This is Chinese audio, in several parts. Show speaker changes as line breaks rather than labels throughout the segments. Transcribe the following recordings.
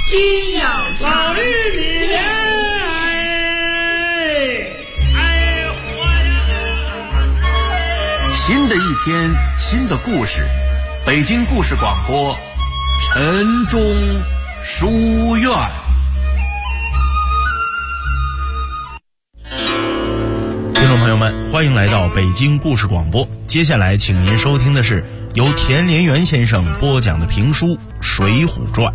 金阳老玉米莲，活呀！
新的一天，新的故事，北京故事广播，晨钟书院。
听众朋友们，欢迎来到北京故事广播。接下来，请您收听的是由田连元先生播讲的评书《水浒传》。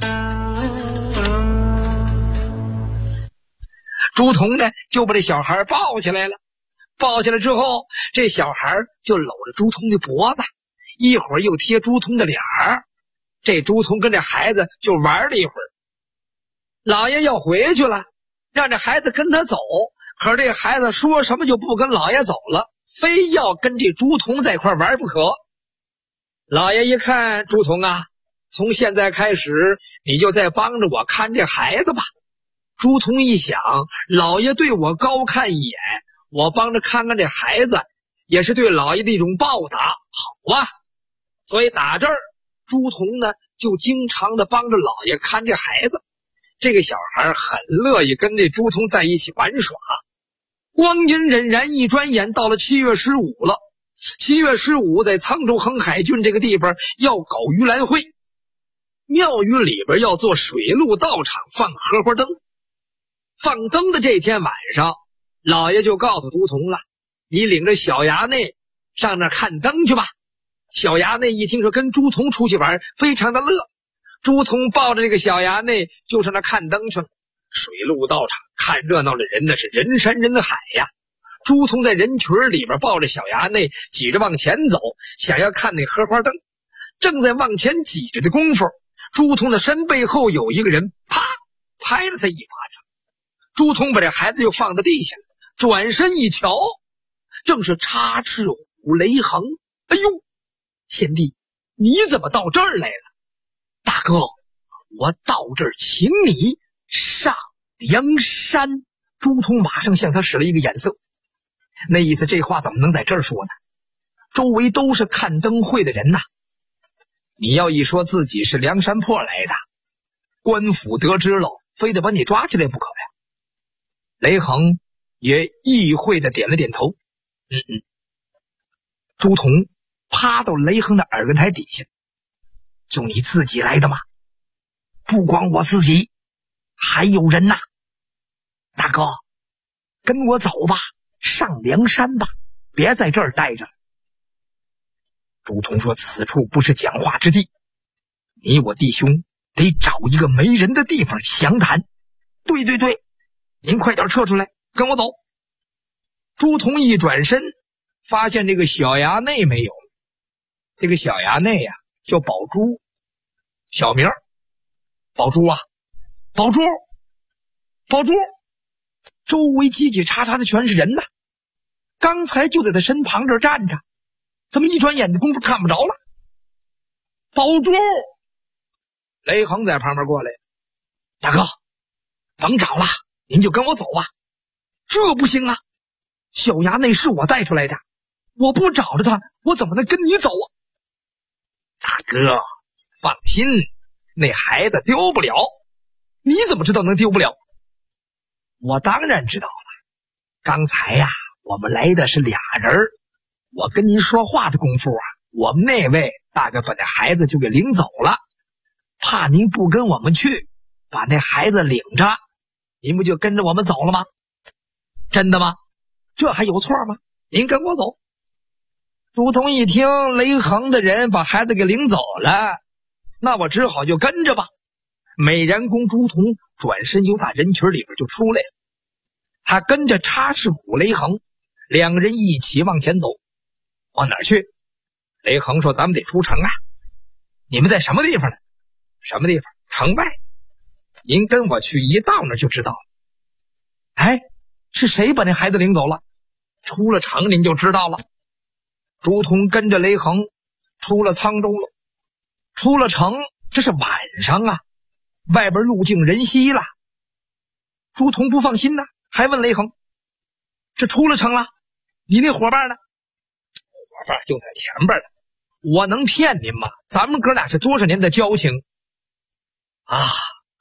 朱仝呢，就把这小孩抱起来了。抱起来之后，这小孩就搂着朱仝的脖子，一会儿又贴朱仝的脸儿。这朱仝跟这孩子就玩了一会儿。老爷要回去了，让这孩子跟他走，可是这孩子说什么就不跟老爷走了，非要跟这朱仝在一块玩不可。老爷一看，朱仝啊，从现在开始你就再帮着我看这孩子吧。朱仝一想，老爷对我高看一眼，我帮着看看这孩子，也是对老爷的一种报答，好吧？所以打这儿，朱仝呢就经常的帮着老爷看这孩子。这个小孩很乐意跟这朱仝在一起玩耍。光阴荏苒，一转眼到了7月15了。7月15，在沧州横海郡这个地方要搞盂兰会，庙宇里边要做水陆道场，放荷花灯。放灯的这天晚上，老爷就告诉朱仝了，你领着小衙内上那看灯去吧。小衙内一听说跟朱仝出去玩，非常的乐。朱仝抱着这个小衙内就上那看灯去了。水陆道场看热闹的人那是人山人海呀。朱仝在人群里边抱着小衙内挤着往前走，想要看那荷花灯。正在往前挤着的功夫，朱仝的身背后有一个人啪拍了他一巴掌。朱仝把这孩子就放在地下，转身一瞧，正是插翅虎雷横。哎呦，贤弟，你怎么到这儿来了？大哥，我到这儿请你上梁山。朱仝马上向他使了一个眼色，那意思这话怎么能在这儿说呢？周围都是看灯会的人呐，你要一说自己是梁山泊来的，官府得知了，非得把你抓起来不可呀。雷横也意会的点了点头。朱仝趴到雷横的耳根台底下，就你自己来的吗？不光我自己，还有人呐。大哥，跟我走吧，上梁山吧，别在这儿待着。朱仝说，此处不是讲话之地，你我弟兄得找一个没人的地方详谈。对，您快点撤出来，跟我走。朱仝一转身，发现这个小衙内没有。这个小衙内呀，叫宝珠，小名宝珠啊，宝珠。周围叽叽喳喳的全是人呐，刚才就在他身旁这儿站着，怎么一转眼的功夫看不着了？宝珠，雷横在旁边过来，大哥，甭找了，您就跟我走吧。这不行啊，小衙内是我带出来的，我不找着他，我怎么能跟你走啊？大哥，放心，那孩子丢不了。你怎么知道能丢不了？我当然知道了，刚才呀，我们来的是俩人，我跟您说话的功夫啊，我们那位大概把那孩子就给领走了，怕您不跟我们去，把那孩子领着，您不就跟着我们走了吗？真的吗？这还有错吗？您跟我走。朱仝一听雷横的人把孩子给领走了，那我只好就跟着吧。美髯公朱仝转身由打人群里边就出来了，他跟着插翅虎雷横，两个人一起往前走。往哪儿去？雷横说，咱们得出城啊。你们在什么地方呢？什么地方？城外。您跟我去，一到那儿就知道了。哎，是谁把那孩子领走了？出了城您就知道了。朱仝跟着雷横出了沧州了，出了城，这是晚上啊，外边路径人稀了。朱仝不放心呢，还问雷横，这出了城了，你那伙伴呢？伙伴就在前边呢。我能骗您吗？咱们哥俩是多少年的交情啊！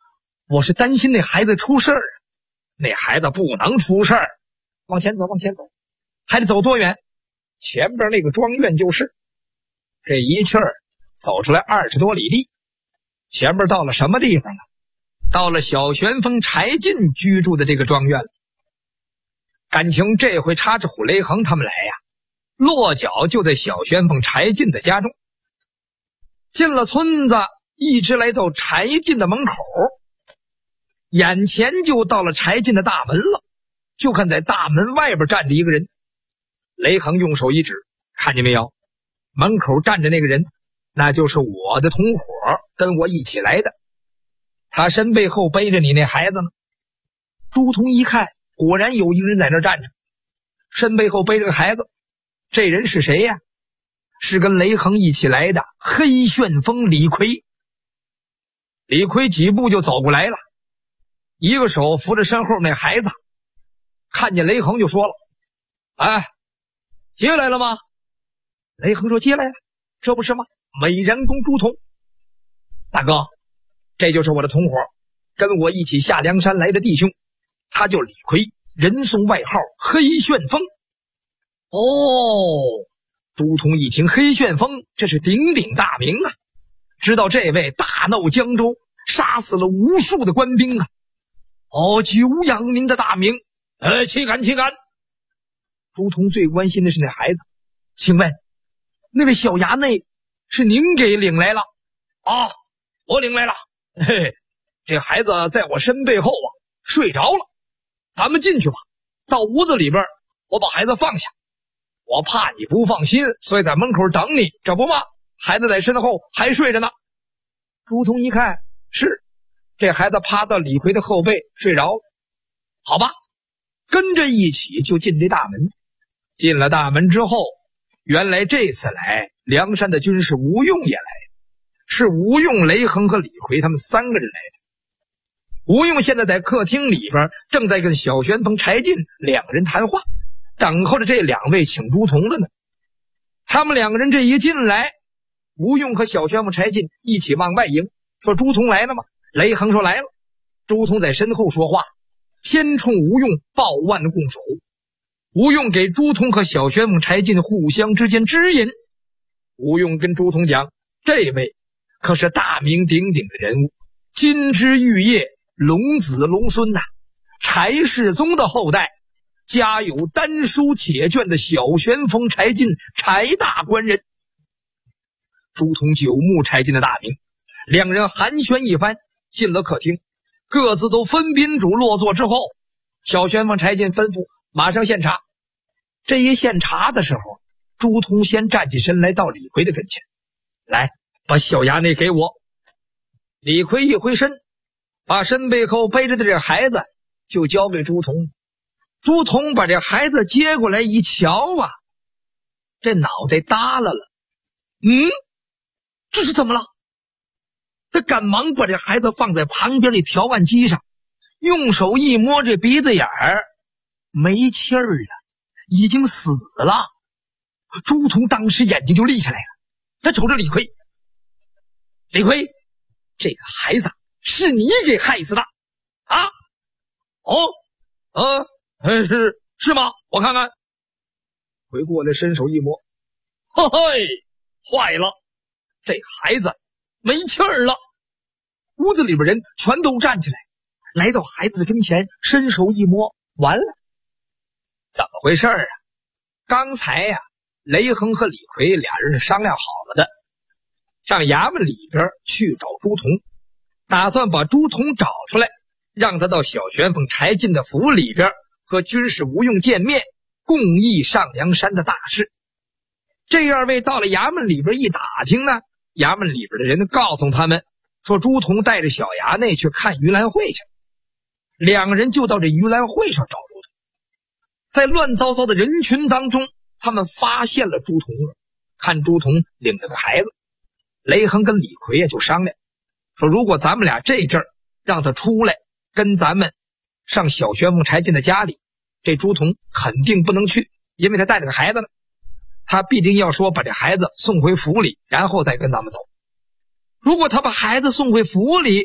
我是担心那孩子出事儿。那孩子不能出事儿。往前走，往前走，还得走多远？前边那个庄院就是。这一气儿走出来20多里地，前边到了什么地方了？到了小旋风柴进居住的这个庄院了。感情这回插着虎雷横他们来呀，落脚就在小旋风柴进的家中。进了村子，一直来到柴进的门口，眼前就到了柴进的大门了。就看在大门外边站着一个人，雷横用手一指，看见没有？门口站着那个人，那就是我的同伙，跟我一起来的。他身背后背着你那孩子呢。朱仝一看，果然有一个人在那儿站着，身背后背着个孩子。这人是谁呀？是跟雷横一起来的黑旋风李逵。李逵几步就走过来了，一个手扶着身后那孩子，看见雷横就说了：“哎，接来了吗？”雷横说：“接来了，这不是吗？美髯公朱仝。大哥，这就是我的同伙，跟我一起下梁山来的弟兄，他叫李逵，人送外号黑旋风。”哦，朱仝一听黑旋风，这是鼎鼎大名啊，知道这位大闹江州，杀死了无数的官兵啊。哦，久仰您的大名，岂敢岂敢。朱仝最关心的是那孩子，请问那位小衙内是您给领来了？啊，我领来了。嘿，这孩子在我身背后睡着了，咱们进去吧，到屋子里边我把孩子放下。我怕你不放心，所以在门口等你，这不嘛，孩子在身后还睡着呢。朱仝一看，是这孩子趴到李逵的后背睡着了。好吧，跟着一起就进这大门。进了大门之后，原来这次来梁山的军士吴用也来了，是吴用、雷横和李逵他们3个人来的。吴用现在在客厅里边正在跟小旋风柴进2个人谈话，等候着这2位请朱仝的呢。他们2个人这一进来，吴用和小旋风柴进一起往外迎，说：“朱仝来了吗？”雷横说：“来了。”朱仝在身后说话，先冲吴用抱腕拱手。吴用给朱仝和小旋风柴进互相之间指引。吴用跟朱仝讲：“这位可是大名鼎鼎的人物，金枝玉叶，龙子龙孙呐，柴世宗的后代，家有丹书铁卷的小旋风柴进，柴大官人。”朱仝久慕柴进的大名，2人寒暄一番，进了客厅，各自都分宾主落座之后，小旋风柴进吩咐马上献茶。这一献茶的时候，朱仝先站起身来到李逵的跟前，来，把小衙内给我。李逵一回身，把身背后背着的这孩子就交给朱仝。朱仝把这孩子接过来一瞧啊，这脑袋耷拉了。这是怎么了？他赶忙把这孩子放在旁边的调案机上，用手一摸这鼻子眼儿，没气儿了，已经死了。朱仝当时眼睛就立起来了，他瞅着李逵：“李逵，这个孩子是你给害死的啊？”“是吗？我看看。”回过来伸手一摸，嘿嘿，坏了，这孩子没气儿了。屋子里边人全都站起来，来到孩子的跟前，伸手一摸，完了。怎么回事啊？刚才呀，雷横和李逵2人是商量好了的，上衙门里边去找朱仝，打算把朱仝找出来，让他到小旋风柴进的府里边和军士吴用见面，共议上梁山的大事。这2位到了衙门里边一打听呢，衙门里边的人告诉他们说，朱仝带着小衙内去看盂兰会去。2个人就到这盂兰会上找朱仝，在乱糟糟的人群当中，他们发现了朱仝了。看朱仝领着个孩子，雷横跟李逵就商量说，如果咱们俩这阵儿让他出来跟咱们上小旋风柴进的家里，这朱仝肯定不能去，因为他带着个孩子呢，他必定要说把这孩子送回府里，然后再跟咱们走。如果他把孩子送回府里，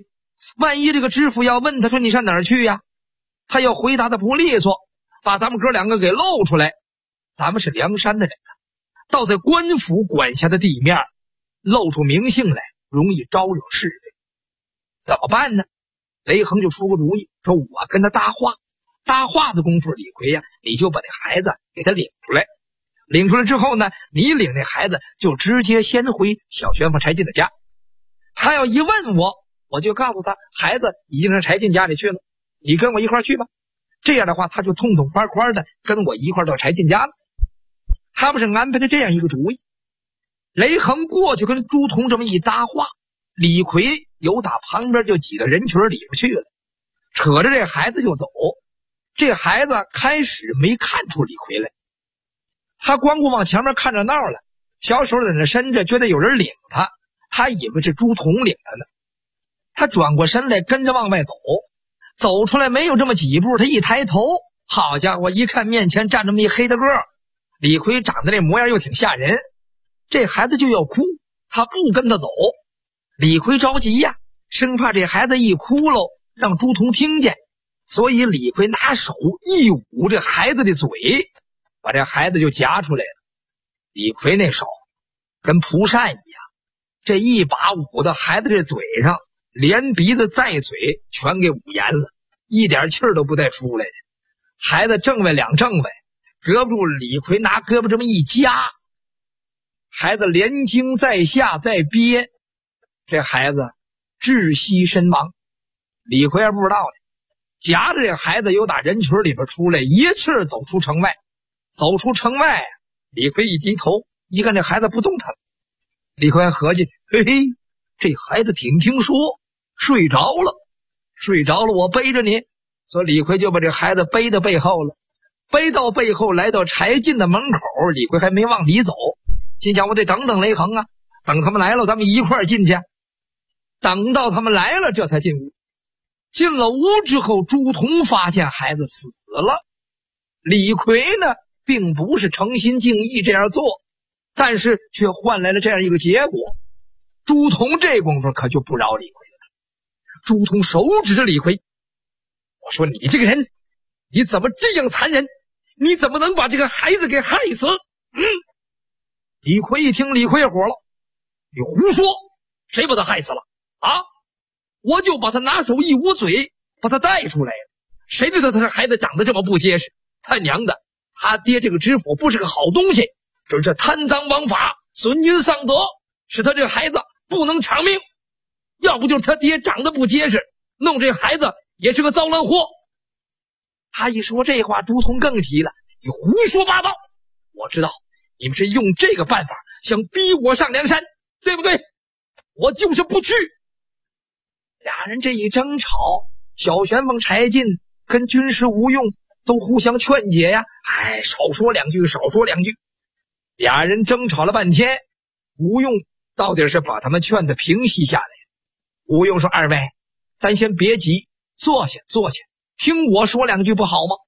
万一这个知府要问他说你上哪儿去呀，他要回答的不利索，把咱们哥两个给露出来，咱们是梁山的人啊，倒在官府管辖的地面露出名姓来，容易招惹是非。怎么办呢？雷横就出个主意，说我跟他搭话，搭话的功夫，李逵呀，你就把这孩子给他领出来，领出来之后呢，你领这孩子就直接先回小旋风柴进的家，他要一问我就告诉他孩子已经上柴进家里去了，你跟我一块去吧。这样的话他就痛痛快快的跟我一块到柴进家了。他们是安排的这样一个主意。雷横过去跟朱仝这么一搭话，李逵由打旁边就挤到人群里边去了，扯着这孩子就走。这孩子开始没看出李逵来，他光顾往前面看着闹了，小手在那伸着，觉得有人领他，他以为是朱仝领他呢。他转过身来跟着往外走，走出来没有这么几步，他一抬头，好家伙，一看面前站这么一黑的个儿，李逵长得那模样又挺吓人，这孩子就要哭，他不跟他走。李逵着急呀，生怕这孩子一哭喽让朱仝听见，所以李逵拿手一捂这孩子的嘴，把这孩子就夹出来了。李逵那手跟蒲扇一样，这一把捂到孩子这嘴上，连鼻子带嘴全给捂严了，一点气儿都不带出来的。孩子正外两正外，隔不住李逵拿胳膊这么一夹，孩子连惊在下再憋，这孩子窒息身亡。李逵还不知道呢，夹着这孩子又打人群里边出来，一气儿走出城外。走出城外，李逵一低头一看这孩子不动弹，李逵还合计，嘿嘿，这孩子挺听说，睡着了我背着你。所以李逵就把这孩子背到背后了，背到背后来到柴进的门口，李逵还没往里走，心想我得等等雷横啊，等他们来了咱们一块儿进去。等到他们来了这才进屋。进了屋之后，朱仝发现孩子死了。李逵呢并不是诚心敬意这样做，但是却换来了这样一个结果。朱仝这功夫可就不饶李逵了。朱仝手指着李逵，我说你这个人你怎么这样残忍，你怎么能把这个孩子给害死？李逵一听，李逵也火了，你胡说，谁把他害死了啊？我就把他拿手一捂嘴把他带出来了，谁知道他这孩子长得这么不结实，他娘的，他爹这个知府不是个好东西，准是贪赃枉法，损阴丧德，使他这个孩子不能长命。要不就是他爹长得不结实，弄这孩子也是个糟烂货。他一说这话，朱仝更急了，你胡说八道，我知道你们是用这个办法想逼我上梁山，对不对？我就是不去。俩人这一争吵，小旋风柴进跟军师吴用都互相劝解呀，少说两句。俩人争吵了半天，吴用到底是把他们劝得平息下来。吴用说，二位咱先别急，坐下，听我说两句不好吗？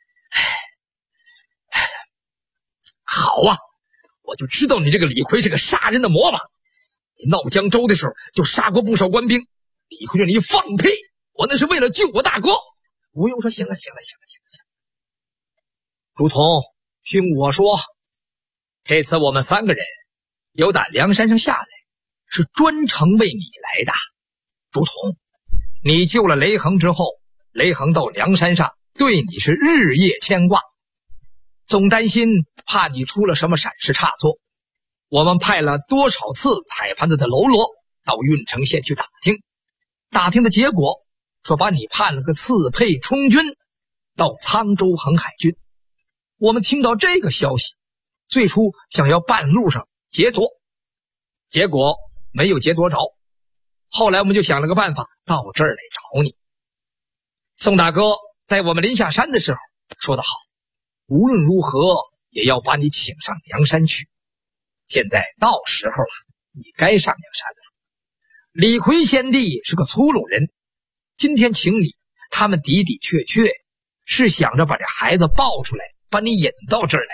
好啊，我就知道你这个李逵是个杀人的魔王，你闹江州的时候就杀过不少官兵。李逵说，你放屁，我那是为了救我大哥。吴用说，行了。朱仝，听我说，这次我们三个人由打梁山上下来，是专程为你来的。朱仝，你救了雷横之后，雷横到梁山上对你是日夜牵挂，总担心怕你出了什么闪失差错。我们派了多少次采盘子的喽啰到郓城县去打听的结果说把你判了个刺配充军到沧州横海郡。我们听到这个消息，最初想要半路上劫夺，结果没有劫夺着，后来我们就想了个办法到这儿来找你。宋大哥在我们临下山的时候说得好，无论如何也要把你请上梁山去。现在到时候了，你该上梁山了。李逵先帝是个粗鲁人，今天请你，他们的的确确是想着把这孩子抱出来，把你引到这儿来。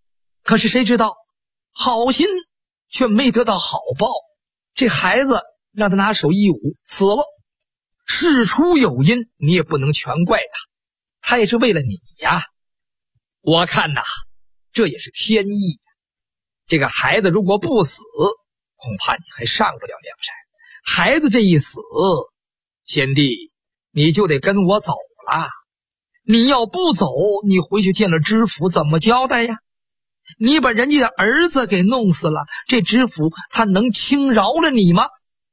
可是谁知道好心却没得到好报，这孩子让他拿手一捂，死了。事出有因，你也不能全怪他，他也是为了你呀。我看呐，这也是天意呀。这个孩子如果不死，恐怕你还上不了梁山。孩子这一死，贤弟你就得跟我走了。你要不走，你回去见了知府怎么交代呀？你把人家的儿子给弄死了，这知府他能轻饶了你吗？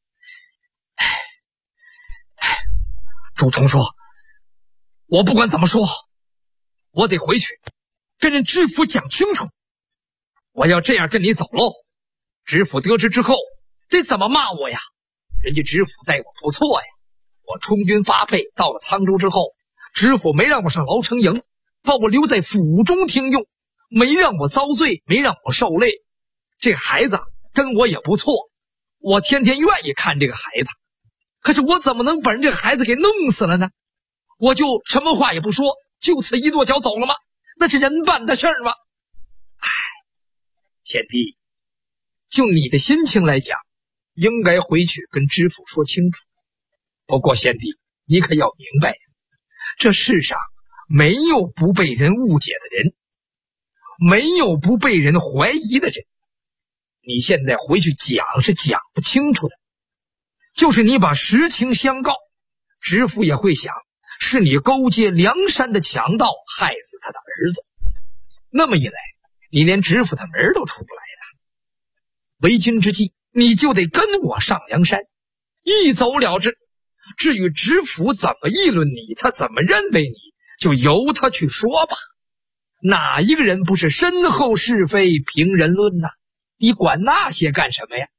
朱仝说，我不管怎么说，我得回去跟人知府讲清楚。我要这样跟你走喽，知府得知之后得怎么骂我呀？人家知府待我不错呀。我充军发配到了沧州之后，知府没让我上牢城营，把我留在府中听用，没让我遭罪，没让我受累。这孩子跟我也不错，我天天愿意看这个孩子。可是我怎么能把人这个孩子给弄死了呢？我就什么话也不说，就此一跺脚走了吗？那是人办的事儿吗？贤弟，就你的心情来讲，应该回去跟知府说清楚。不过贤弟，你可要明白，这世上没有不被人误解的人，没有不被人怀疑的人。你现在回去讲是讲不清楚的，就是你把实情相告，知府也会想是你勾结梁山的强盗，害死他的儿子。那么一来，你连知府的门都出不来了。为今之计，你就得跟我上梁山，一走了之。至于知府怎么议论你，他怎么认为你，就由他去说吧。哪一个人不是身后是非，凭人论呢？你管那些干什么呀？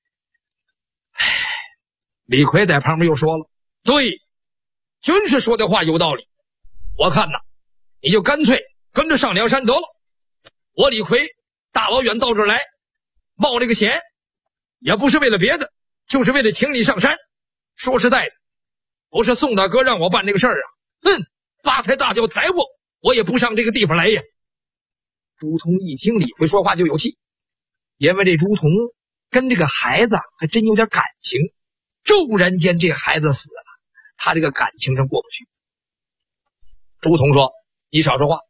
李逵在旁边又说了，对，军师说的话有道理。我看呐，你就干脆跟着上梁山得了。我李逵大老远到这儿来，冒这个险，也不是为了别的，就是为了请你上山。说实在的，不是宋大哥让我办这个事儿啊，八抬大轿抬我也不上这个地方来呀。朱仝一听李逵说话就有气，因为这朱仝跟这个孩子还真有点感情，骤然间这孩子死了，他这个感情上过不去。朱仝说，你少说话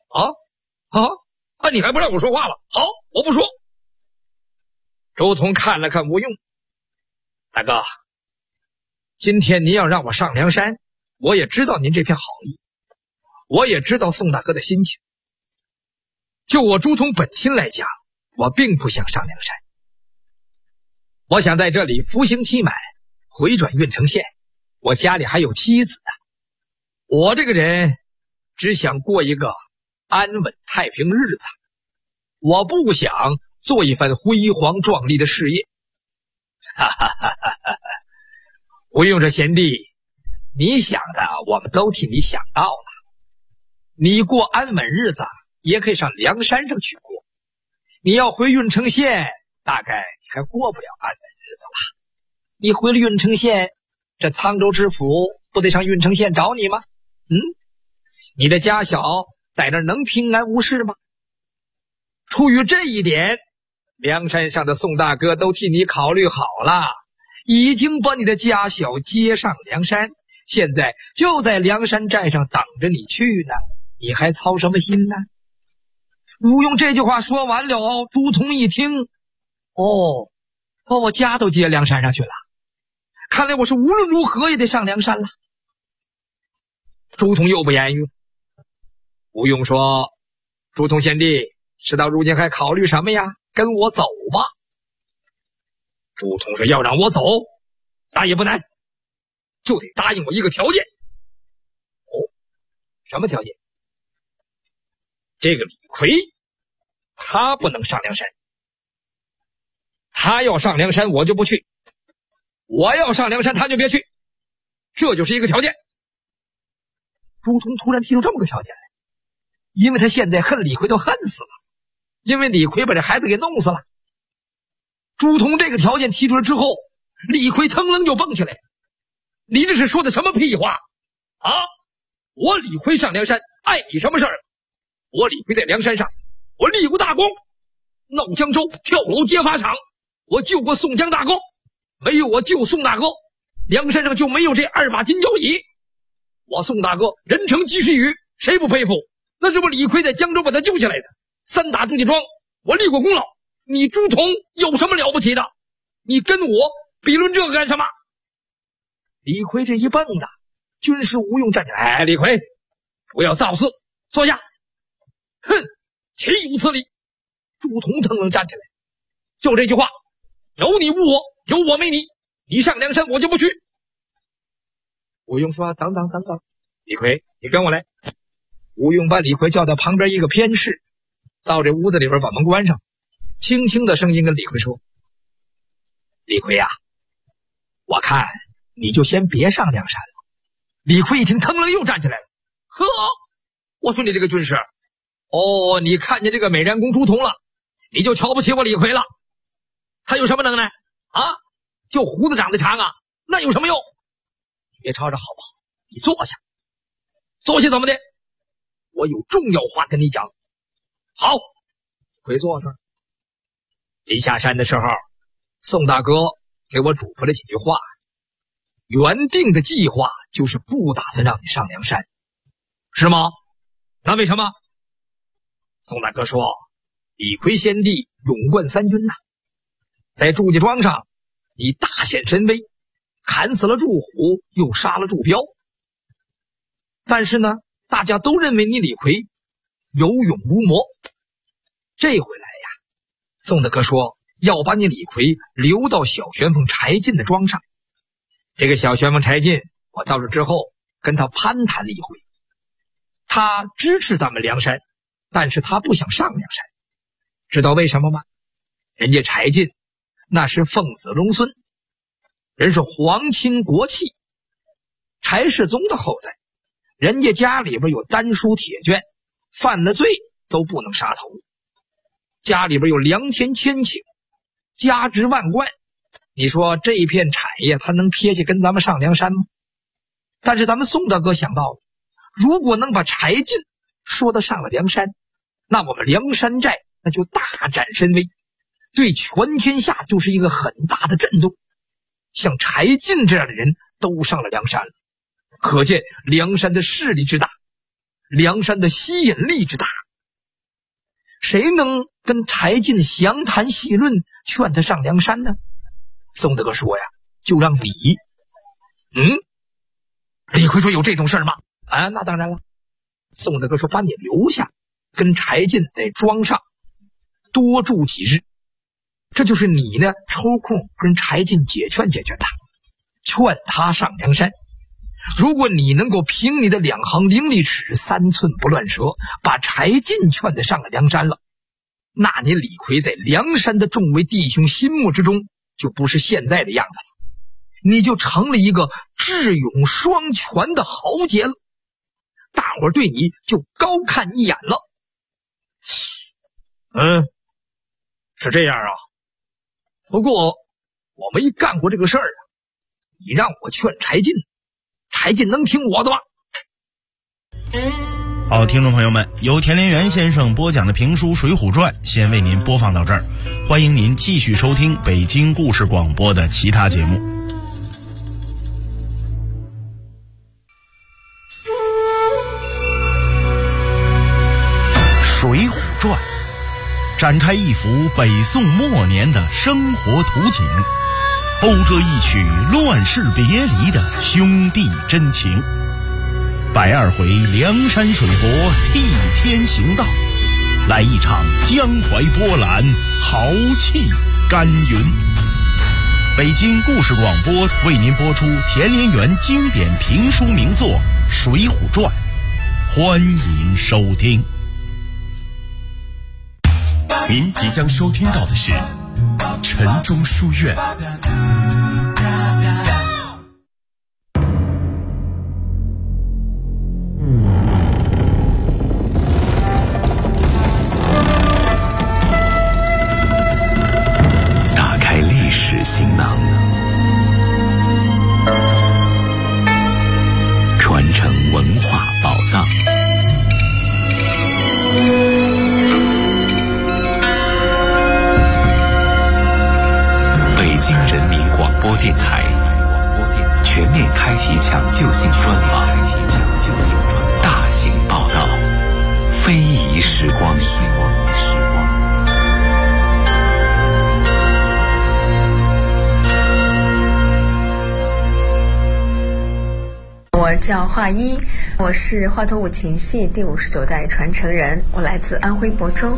你还不让我说话了？好，我不说。朱仝看了看吴用，大哥，今天您要让我上梁山，我也知道您这片好意，我也知道宋大哥的心情。就我朱仝本心来讲，我并不想上梁山，我想在这里服刑期满，回转郓城县，我家里还有妻子呢。我这个人只想过一个安稳太平日子，我不想做一番辉煌壮丽的事业。吴用这贤弟，你想的我们都替你想到了。你过安稳日子也可以上梁山上去过，你要回郓城县，大概你还过不了安稳日子了。你回了郓城县，这沧州知府不得上郓城县找你吗？你的家小在那能平安无事吗？出于这一点，梁山上的宋大哥都替你考虑好了，已经把你的家小接上梁山，现在就在梁山寨上等着你去呢，你还操什么心呢？吴用这句话说完了，朱仝一听，把我家都接梁山上去了，看来我是无论如何也得上梁山了。朱仝又不言语。吴用说，朱仝贤弟，事到如今还考虑什么呀？跟我走吧。朱仝说，要让我走，那也不难，就得答应我一个条件。什么条件？这个李逵他不能上梁山，他要上梁山我就不去，我要上梁山他就别去，这就是一个条件。朱仝突然提出这么个条件来，因为他现在恨李逵都恨死了，因为李逵把这孩子给弄死了。朱仝这个条件提出来之后，李逵腾楞就蹦起来，你这是说的什么屁话啊？我李逵上梁山碍你什么事儿？我李逵在梁山上，我立过大功，闹江州，跳楼劫法场，我救过宋江大哥， 没有我救宋大哥，梁山上就没有这2把金交椅。我宋大哥人称及时雨，谁不佩服？那是我李逵在江州把他救下来的，3打祝家庄，我立过功劳。你朱仝有什么了不起的？你跟我比论这个干什么？李逵这一蹦的，军师吴用站起来，李逵，不要造次，坐下。哼，岂有此理！朱仝腾腾站起来，就这句话，有你无我，有我没你，你上梁山我就不去。吴用说：等等，李逵，你跟我来。吴用把李逵叫到旁边一个偏室，到这屋子里边把门关上，轻轻的声音跟李逵说：李逵啊，我看你就先别上梁山了。李逵一听，腾楞又站起来了。呵，我说你这个军师，你看见这个美髯公朱仝了，你就瞧不起我李逵了。他有什么能耐啊？就胡子长得长啊，那有什么用？别吵吵好不好？你坐下。坐下怎么的？我有重要话跟你讲。好，回坐这儿。临下山的时候，宋大哥给我嘱咐了几句话。原定的计划就是不打算让你上梁山，是吗？那为什么？宋大哥说，李逵先帝勇冠3军呐，在祝家庄上你大显神威，砍死了祝虎，又杀了祝彪。但是呢，大家都认为你李逵有勇无谋。这回来呀，宋大哥说要把你李逵留到小旋风柴进的庄上。这个小旋风柴进，我到这之后跟他攀谈了一回，他支持咱们梁山，但是他不想上梁山。知道为什么吗？人家柴进那是凤子龙孙，人是皇亲国戚，柴世宗的后代，人家家里边有丹书铁卷，犯了罪都不能杀头，家里边有良田千顷，家值万贯。你说这一片产业他能撇下跟咱们上梁山吗？但是咱们宋大哥想到了，如果能把柴进说得上了梁山，那我们梁山寨那就大展神威，对全天下就是一个很大的震动。像柴进这样的人都上了梁山了，可见梁山的势力之大，梁山的吸引力之大。谁能跟柴进详谈细论，劝他上梁山呢？宋大哥说呀，就让你。李逵说有这种事吗？啊，那当然了。宋大哥说把你留下，跟柴进在庄上多住几日，这就是你呢抽空跟柴进解劝解劝他，劝他上梁山。如果你能够凭你的2行伶俐齿3寸不乱舌，把柴进劝得上了梁山了，那你李逵在梁山的众位弟兄心目之中就不是现在的样子了，你就成了一个智勇双全的豪杰了，大伙儿对你就高看一眼了。是这样啊。不过我没干过这个事儿啊，你让我劝柴进，柴进能听我的吗？
好，听众朋友们，由田连元先生播讲的评书《水浒传》先为您播放到这儿，欢迎您继续收听北京故事广播的其他节目。《水浒传》展开一幅北宋末年的生活图景，讴歌一曲乱世别离的兄弟真情。102回梁山水泊替天行道，来一场江淮波澜，豪气干云。北京故事广播为您播出田连元经典评书名作《水浒传》，欢迎收听。
您即将收听到的是晨钟书院。打开历史行囊，传承文化宝藏。北京人民广
全面开启抢救性专访，大型报道，非遗时光。
我叫华一，我是华佗五禽戏第59代传承人，我来自安徽亳州。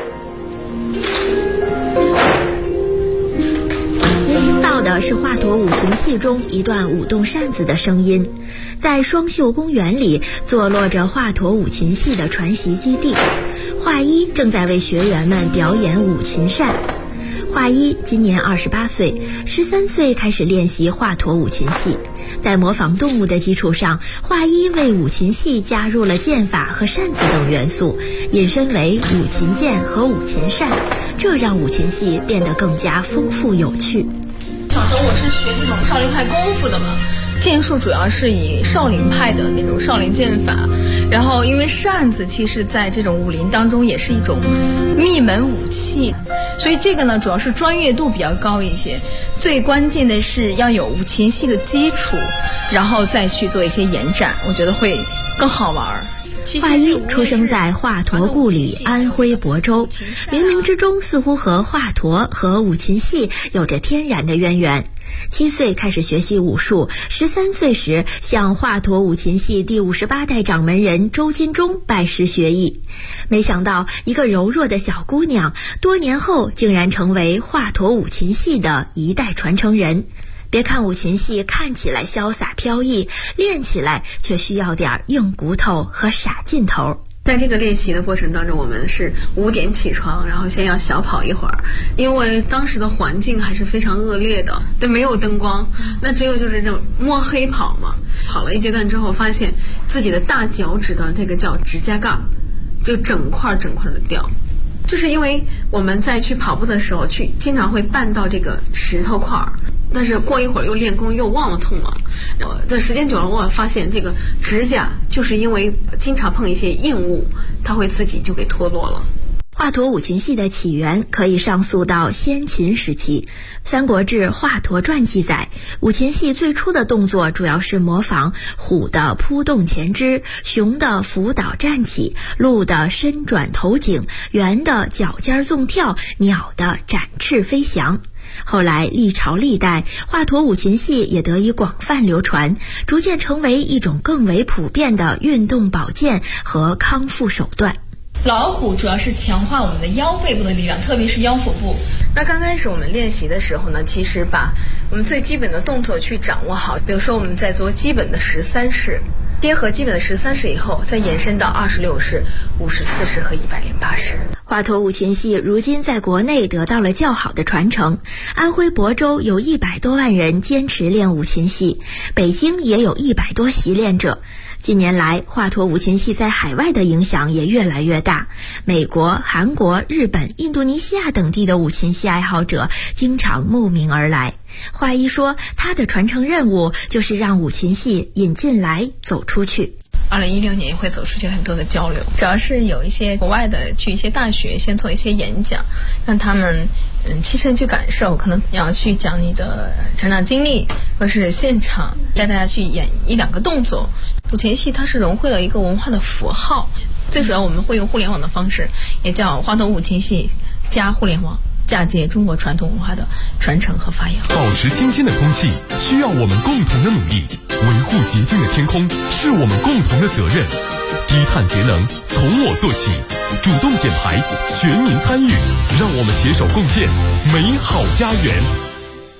您听到的是华佗五禽戏中一段舞动扇子的声音。在双秀公园里坐落着华佗五禽戏的传习基地，华一正在为学员们表演五禽扇。华一今年28岁，13岁开始练习华佗五禽戏。在模仿动物的基础上，华一为五禽戏加入了剑法和扇子等元素，引申为五禽剑和五禽扇，这让五禽戏变得更加丰富有趣。
小时候我是学这种少林派功夫的嘛，剑术主要是以少林派的那种少林剑法，然后因为扇子其实在这种武林当中也是一种秘门武器，所以这个呢主要是专业度比较高一些，最关键的是要有五禽戏的基础，然后再去做一些延展，我觉得会更好玩。
华一出生在华佗故里安徽亳州，冥冥之中似乎和华佗和五禽戏有着天然的渊源。7岁开始学习武术，13岁时向华佗五禽戏第58代掌门人周金忠拜师学艺。没想到一个柔弱的小姑娘，多年后竟然成为华佗五禽戏的一代传承人。别看五禽戏看起来潇洒飘逸，练起来却需要点硬骨头和傻劲头。
在这个练习的过程当中，我们是5点起床，然后先要小跑一会儿，因为当时的环境还是非常恶劣的，对，没有灯光，那只有就是这种摸黑跑嘛。跑了一阶段之后，发现自己的大脚趾的这个叫指甲盖就整块的掉，就是因为我们在去跑步的时候经常会绊到这个石头块儿，但是过一会儿又练功又忘了痛了，然后在时间久了，我发现这个指甲就是因为经常碰一些硬物，它会自己就给脱落了。
华佗五禽戏的起源可以上溯到先秦时期，《三国志·华佗传》记载，五禽戏最初的动作主要是模仿虎的扑动前肢，熊的伏倒站起，鹿的伸转头颈，猿的脚尖纵跳，鸟的展翅飞翔。后来历朝历代，华佗五禽戏也得以广泛流传，逐渐成为一种更为普遍的运动保健和康复手段。
老虎主要是强化我们的腰背部的力量，特别是腰腹部。
那刚开始我们练习的时候呢，其实把我们最基本的动作去掌握好，比如说我们在做基本的13式，结合基本的13式以后，再延伸到26式、54式和108式。
华佗五禽戏如今在国内得到了较好的传承，安徽亳州有100多万人坚持练五禽戏，北京也有100多习练者。近年来，华佗五禽戏在海外的影响也越来越大，美国、韩国、日本、印度尼西亚等地的五禽戏爱好者经常慕名而来。华一说，他的传承任务就是让五禽戏引进来走出去。
2016年会走出去很多的交流，主要是有一些国外的去一些大学先做一些演讲，让他们亲身去感受，可能要去讲你的成长经历，或是现场带大家去演1-2个动作。五禽戏它是融汇了一个文化的符号，最主要我们会用互联网的方式，也叫华佗五禽戏加互联网，嫁接中国传统文化的传承和发扬。
保持清新的空气需要我们共同的努力，维护洁净的天空是我们共同的责任。低碳节能从我做起，主动减排，全民参与，让我们携手共建美好家园。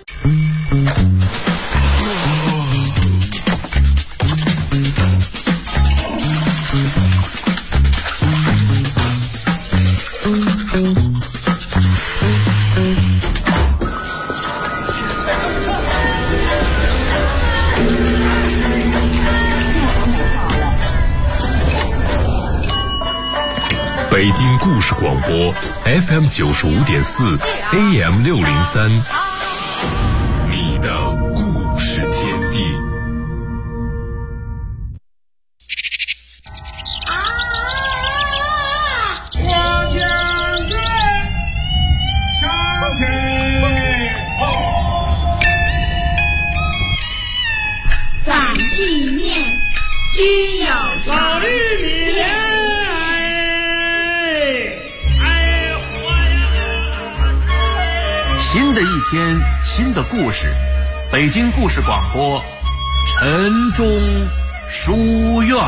北京故事广播 FM 95.4 AM 603，你的故事天地。
我将军上天后， 金要老绿米莲，哎活呀！
新的一天，新的故事，北京故事广播，晨钟书院。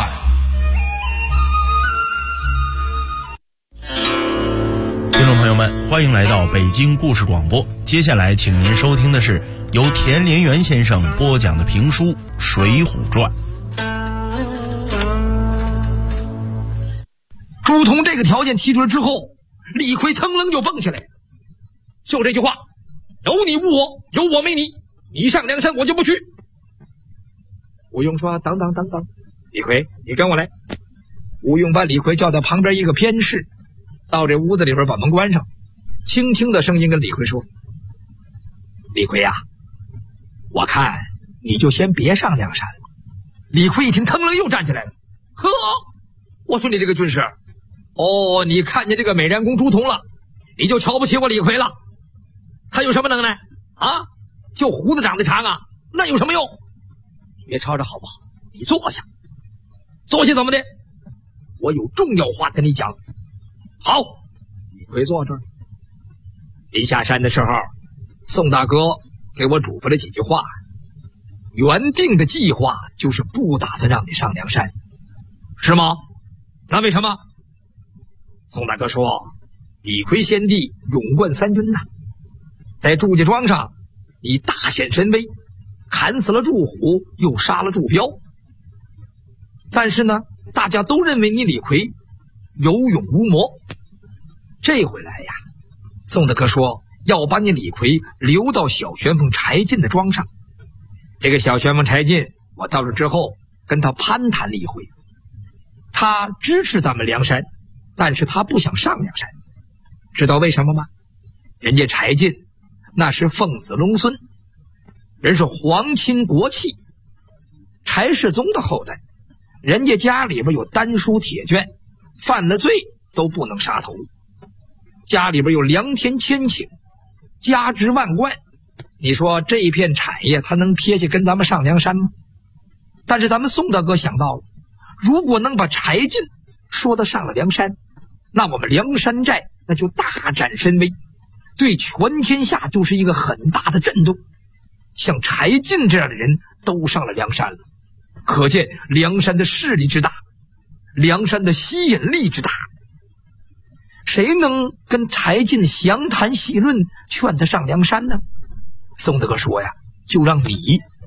听众朋友们，欢迎来到北京故事广播。接下来，请您收听的是由田连元先生播讲的评书《水浒传》。
朱仝这个条件提出来之后，李逵腾楞就蹦起来了，就这句话：有你无我，有我没你，你上梁山我就不去。吴用说：等等，李逵，你跟我来。吴用把李逵叫到旁边一个偏室，到这屋子里边把门关上，轻轻的声音跟李逵说：李逵呀，我看你就先别上梁山了。李逵一听，腾楞又站起来了。呵，我说你这个军师，你看见这个美髯公朱仝了，你就瞧不起我李逵了？他有什么能耐啊？就胡子长得长啊，那有什么用？别吵吵好不好？你坐下，坐下怎么的？我有重要话跟你讲。好，李逵坐这儿。临下山的时候，宋大哥给我嘱咐了几句话。原定的计划就是不打算让你上梁山，是吗？那为什么？宋大哥说，李逵先帝勇冠三军呐，在祝家庄上你大显神威，砍死了祝虎，又杀了祝彪。但是呢，大家都认为你李逵有勇无谋。这回来呀，宋大哥说要把你李逵留到小旋风柴进的庄上。这个小旋风柴进，我到这之后跟他攀谈了一回，他支持咱们梁山，但是他不想上梁山。知道为什么吗？人家柴进那是凤子龙孙，人是皇亲国戚，柴世宗的后代，人家家里边有丹书铁卷，犯了罪都不能杀头，家里边有良田千顷，家值万贯。你说这一片产业他能撇下跟咱们上梁山吗？但是咱们宋大哥想到了，如果能把柴进说得上了梁山，那我们梁山寨那就大展神威，对全天下就是一个很大的震动。像柴进这样的人都上了梁山了，可见梁山的势力之大，梁山的吸引力之大。谁能跟柴进详谈细论，劝他上梁山呢？宋大哥说呀，就让你。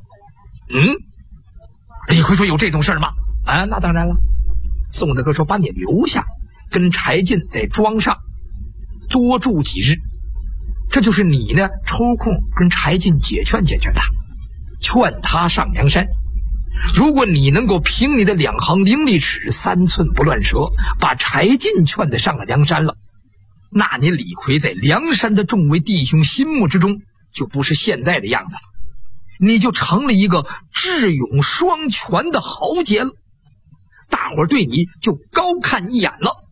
李逵说有这种事吗？那当然了。宋大哥说把你留下，跟柴进在庄上多住几日，这就是你呢抽空跟柴进解劝解劝他，劝他上梁山。如果你能够凭你的2行伶俐齿3寸不乱舌，把柴进劝得上了梁山了，那你李逵在梁山的众位弟兄心目之中就不是现在的样子了，你就成了一个智勇双全的豪杰了，大伙儿对你就高看一眼了。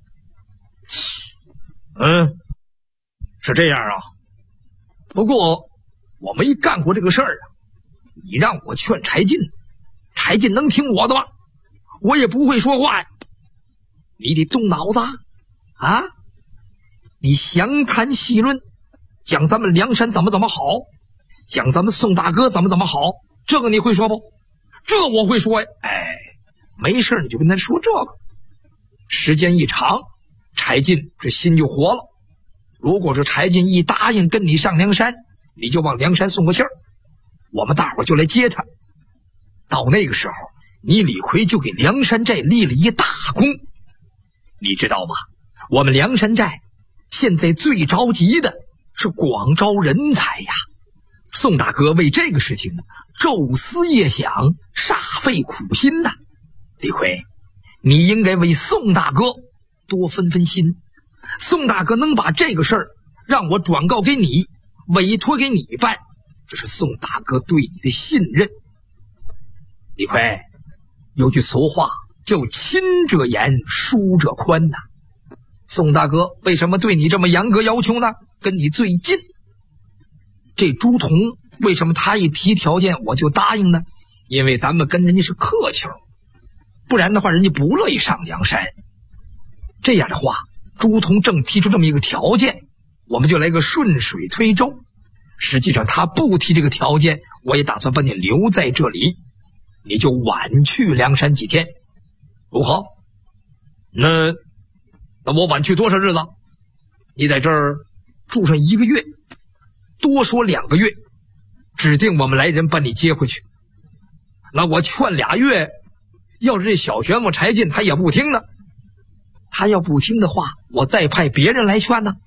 是这样啊，不过我没干过这个事儿啊，你让我劝柴进，柴进能听我的吗？我也不会说话呀。你得动脑子啊！你详谈细论，讲咱们梁山怎么好，讲咱们宋大哥怎么好，这个你会说不？这我会说呀。没事你就跟他说这个。时间一长，柴进这心就活了。如果说柴进一答应跟你上梁山，你就往梁山送个信儿，我们大伙就来接他。到那个时候，你李逵就给梁山寨立了一大功。你知道吗？我们梁山寨现在最着急的是广招人才呀。宋大哥为这个事情昼思夜想，煞费苦心呐。李逵，你应该为宋大哥多分分心。宋大哥能把这个事儿让我转告给你，委托给你办，这是宋大哥对你的信任。李逵，有句俗话叫亲者严，疏者宽呐。宋大哥为什么对你这么严格要求呢？跟你最近。这朱仝为什么他一提条件我就答应呢？因为咱们跟人家是客气， 不然的话人家不乐意上梁山。这样的话，朱仝正提出这么一个条件，我们就来个顺水推舟。实际上他不提这个条件，我也打算把你留在这里，你就晚去梁山几天，如何？那我晚去多少日子？你在这儿住上1个月，多说2个月，指定我们来人把你接回去。那我劝2月，要是这小旋风柴进他也不听呢，他要不听的话，我再派别人来劝呢。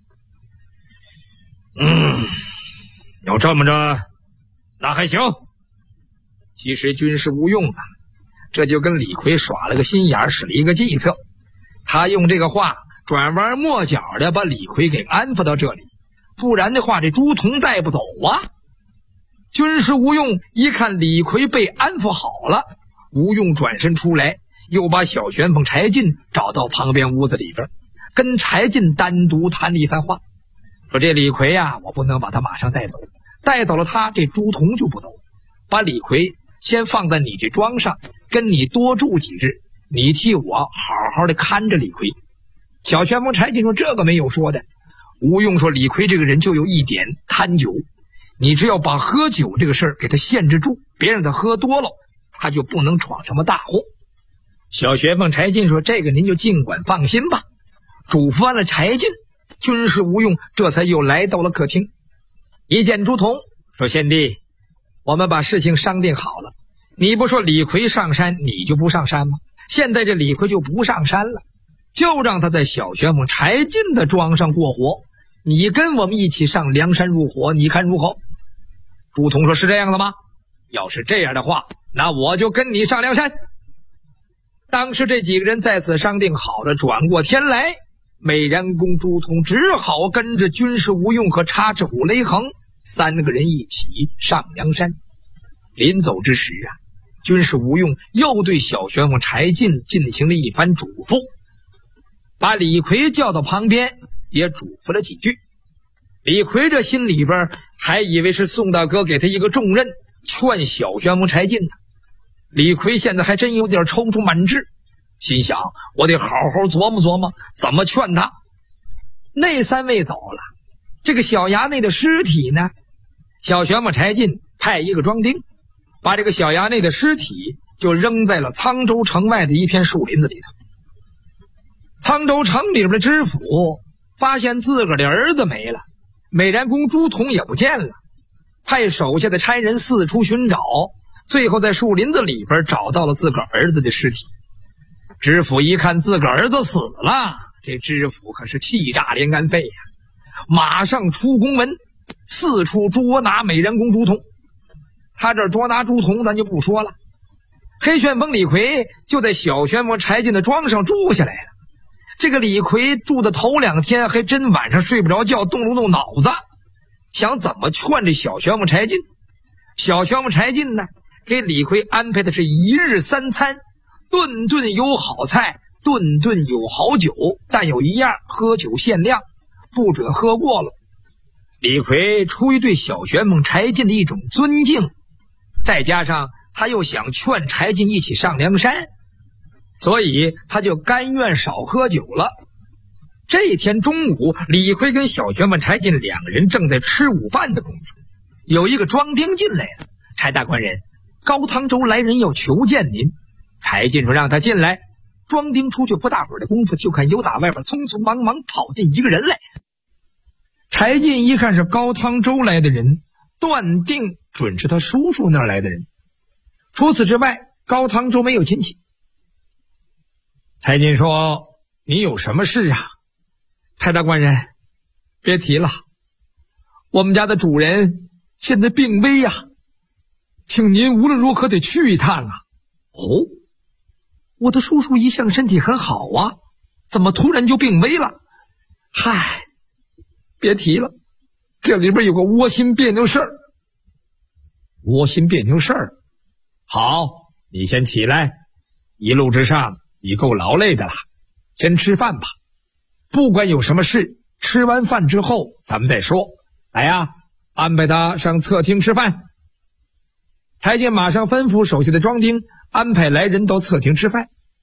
要这么着，那还行。其实军师吴用啊，这就跟李逵耍了个心眼，使了一个计策。他用这个话转弯抹角的把李逵给安抚到这里，不然的话这朱仝带不走啊。军师吴用一看李逵被安抚好了，吴用转身出来，又把小旋风柴进找到旁边屋子里边，跟柴进单独谈了一番话，说这李逵啊，我不能把他马上带走，带走了他，这朱仝就不走。把李逵先放在你这庄上，跟你多住几日，你替我好好的看着李逵。小旋风柴进说这个没有说的。吴用说李逵这个人就有一点贪酒，你只要把喝酒这个事儿给他限制住，别让他喝多了，他就不能闯什么大祸。小旋风柴进说这个您就尽管放心吧。嘱咐完了柴进，军师吴用这才又来到了客厅，一见朱仝说贤弟，我们把事情商定好了，你不说李逵上山你就不上山吗？现在这李逵就不上山了，就让他在小旋风柴进的庄上过活，你跟我们一起上梁山入伙，你看如何？朱仝说是这样的吗？要是这样的话，那我就跟你上梁山。当时这几个人在此商定好了，转过天来，美髯公朱仝只好跟着军师吴用和插翅虎雷横3个人一起上梁山。临走之时啊，军师吴用又对小旋风柴进进行了一番嘱咐，把李逵叫到旁边也嘱咐了几句。李逵这心里边还以为是宋大哥给他一个重任，劝小旋风柴进呢。李逵现在还真有点踌躇满志，心想我得好好琢磨琢磨怎么劝他。那3位走了，这个小衙内的尸体呢，小旋风柴进派一个庄丁把这个小衙内的尸体就扔在了沧州城外的一片树林子里头。沧州城里边的知府发现自个儿的儿子没了，美髯公朱仝也不见了，派手下的差人四处寻找，最后在树林子里边找到了自个儿儿子的尸体。知府一看自个儿儿子死了，这知府可是气炸连肝肺呀，马上出公文四处捉拿美髯公朱仝。他这捉拿朱仝咱就不说了，黑旋风李逵就在小旋风柴进的庄上住下来了。这个李逵住的头2天还真晚上睡不着觉，动了动脑子，想怎么劝这小旋风柴进。小旋风柴进呢，给李逵安排的是1日3餐，顿顿有好菜，顿顿有好酒，但有一样，喝酒限量，不准喝过了。李逵出于对小旋风柴进的一种尊敬，再加上他又想劝柴进一起上梁山，所以他就甘愿少喝酒了。这一天中午，李逵跟小旋风柴进2个人正在吃午饭的功夫，有一个庄丁进来了。柴大官人，高汤州来人要求见您。柴进说让他进来。庄丁出去不大会儿的功夫，就看有打外边匆匆忙忙跑进一个人来。柴进一看是高汤州来的人，断定准是他叔叔那儿来的人。除此之外，高汤州没有亲戚。柴进说你有什么事啊？柴大官人，别提了，我们家的主人现在病危呀，请您无论如何得去一趟啊。哦，我的叔叔一向身体很好啊，怎么突然就病危了？嗨，别提了，这里边有个窝心别扭事儿。窝心别扭事儿？好，你先起来，一路之上你够劳累的了，先吃饭吧。不管有什么事，吃完饭之后咱们再说。来呀，安排他上侧厅吃饭。柴进马上吩咐手下的庄丁安排来人到侧厅吃饭。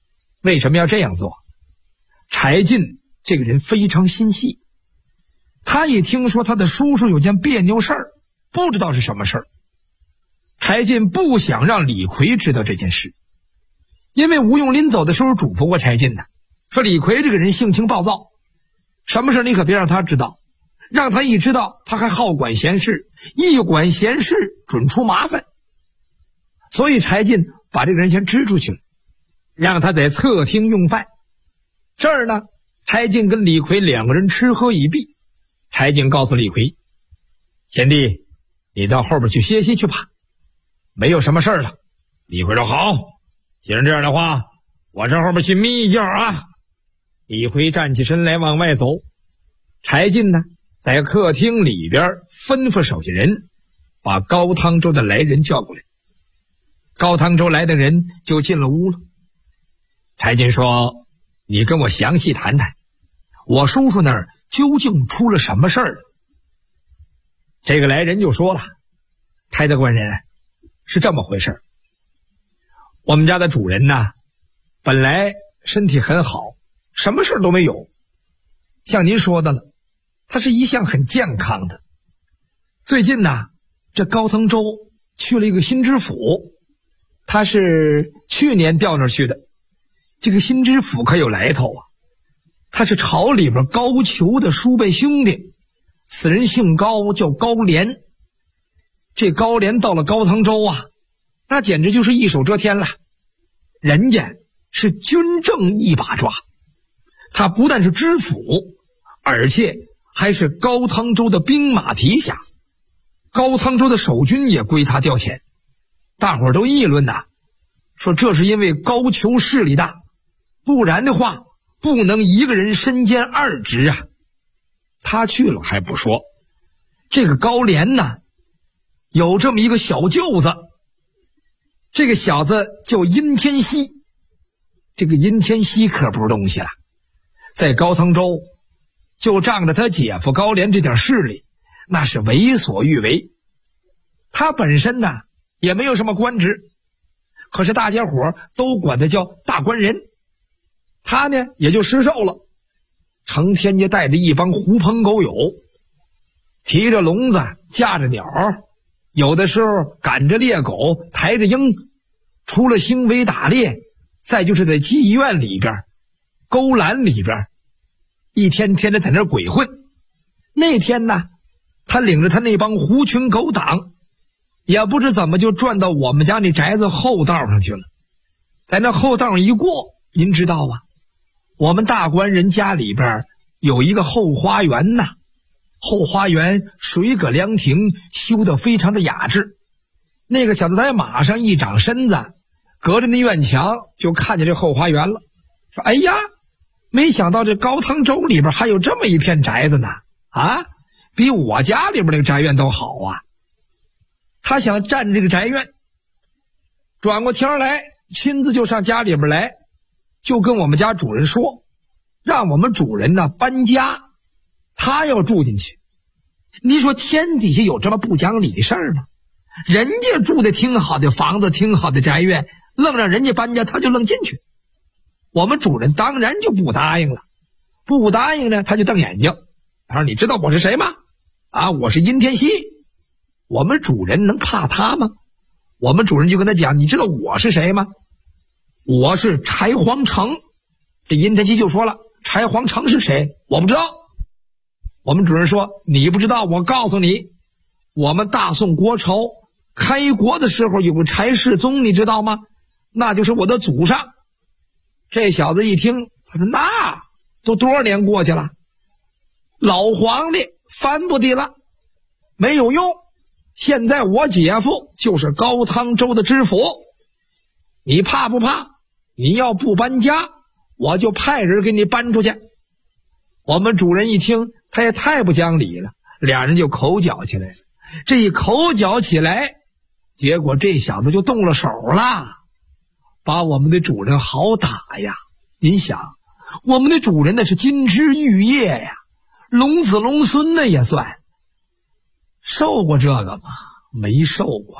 为什么要这样做？柴进这个人非常心细，他一听说他的叔叔有件别扭事儿，不知道是什么事儿，柴进不想让李逵知道这件事，因为吴用临走的时候嘱咐过柴进的，说李逵这个人性情暴躁，什么事你可别让他知道，让他一知道他还好管闲事，一管闲事准出麻烦。所以柴进把这个人先支出去了，让他在侧厅用饭。这儿呢，柴进跟李逵两个人吃喝已毕，柴进告诉李逵，贤弟，你到后边去歇息去吧，没有什么事儿了。李逵说好，既然这样的话，我上后边去眯一觉啊。李逵站起身来往外走，柴进呢在客厅里边吩咐手下人把高汤州的来人叫过来。高汤州来的人就进了屋了。柴进说，你跟我详细谈谈，我叔叔那儿究竟出了什么事儿？这个来人就说了，太子官人，是这么回事，我们家的主人呢，本来身体很好，什么事都没有，像您说的了，他是一向很健康的。最近呢，这高腾州去了一个新知府，他是去年调那儿去的。这个新知府可有来头啊，他是朝里边高俅的叔辈兄弟，此人姓高，叫高廉。这高廉到了高腾州啊，那简直就是一手遮天了，人家是军政一把抓，他不但是知府，而且还是高汤州的兵马提辖，高汤州的守军也归他调遣。大伙儿都议论呐，说这是因为高俅势力大，不然的话不能一个人身兼二职啊。他去了还不说，这个高廉呢有这么一个小舅子，这个小子叫殷天锡。这个殷天锡可不是东西了，在高腾州就仗着他姐夫高廉这点势力，那是为所欲为。他本身呢也没有什么官职，可是大家伙都管他叫大官人，他呢也就失受了，成天就带着一帮狐朋狗友，提着笼子架着鸟，有的时候赶着猎狗抬着鹰，除了兴围打猎，再就是在妓院里边勾栏里边一天天的在那儿鬼混。那天呢，他领着他那帮狐群狗党，也不知怎么就转到我们家那宅子后道上去了。在那后道一过，您知道啊，我们大官人家里边有一个后花园呐，后花园水阁凉亭，修得非常的雅致。那个小子在马上一长身子，隔着那院墙就看见这后花园了，说哎呀，没想到这高汤州里边还有这么一片宅子呢，啊，比我家里边那个宅院都好啊。他想占这个宅院，转过天来亲自就上家里边来，就跟我们家主人说，让我们主人呢搬家，他要住进去。你说天底下有这么不讲理的事儿吗？人家住的挺好的房子，挺好的宅院，愣让人家搬家他就愣进去。我们主人当然就不答应了，不答应呢他就瞪眼睛，他说你知道我是谁吗？啊，我是殷天锡。我们主人能怕他吗？我们主人就跟他讲，你知道我是谁吗？我是柴皇城。这殷天锡就说了，柴皇城是谁？我不知道。我们主人说，你不知道，我告诉你，我们大宋国朝开国的时候有个柴世宗，你知道吗？那就是我的祖上。这小子一听，他说那都多少年过去了，老皇帝翻不的了，没有用。现在我姐夫就是高汤州的知府，你怕不怕？你要不搬家，我就派人给你搬出去。我们主人一听，他也太不讲理了，俩人就口角起来了。这一口角起来，结果这小子就动了手了，把我们的主人好打呀。您想，我们的主人那是金枝玉叶呀，龙子龙孙呢也算。受过这个吗？没受过呀。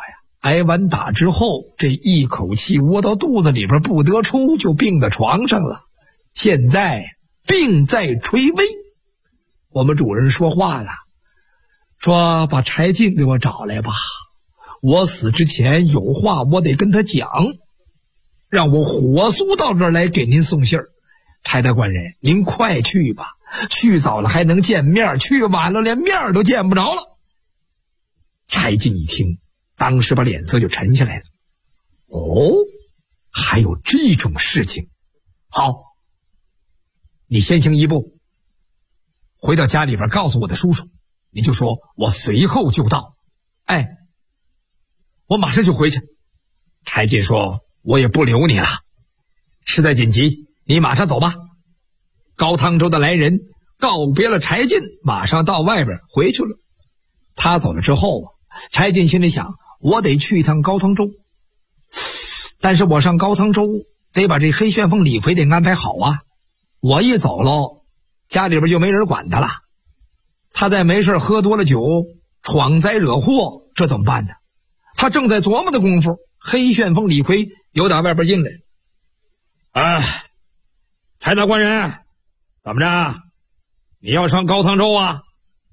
挨完打之后，这一口气窝到肚子里边不得出，就病在床上了。现在病在垂危。我们主人说话了，说把柴进给我找来吧，我死之前有话我得跟他讲，让我火速到这儿来给您送信儿。柴大官人，您快去吧，去早了还能见面，去晚了连面都见不着了。柴进一听，当时把脸色就沉下来了。哦，还有这种事情。好，你先行一步，回到家里边告诉我的叔叔，你就说我随后就到。哎，我马上就回去。柴进说，我也不留你了，事态紧急，你马上走吧。高汤州的来人告别了柴进，马上到外边回去了。他走了之后柴进心里想，我得去一趟高汤州，但是我上高汤州得把这黑旋风李逵得安排好啊。我一走喽，家里边就没人管他了。他再没事喝多了酒，闯灾惹祸，这怎么办呢？他正在琢磨的功夫，黑旋风李逵由打外边进来。
哎，柴大官人，怎么着？你要上高汤州啊？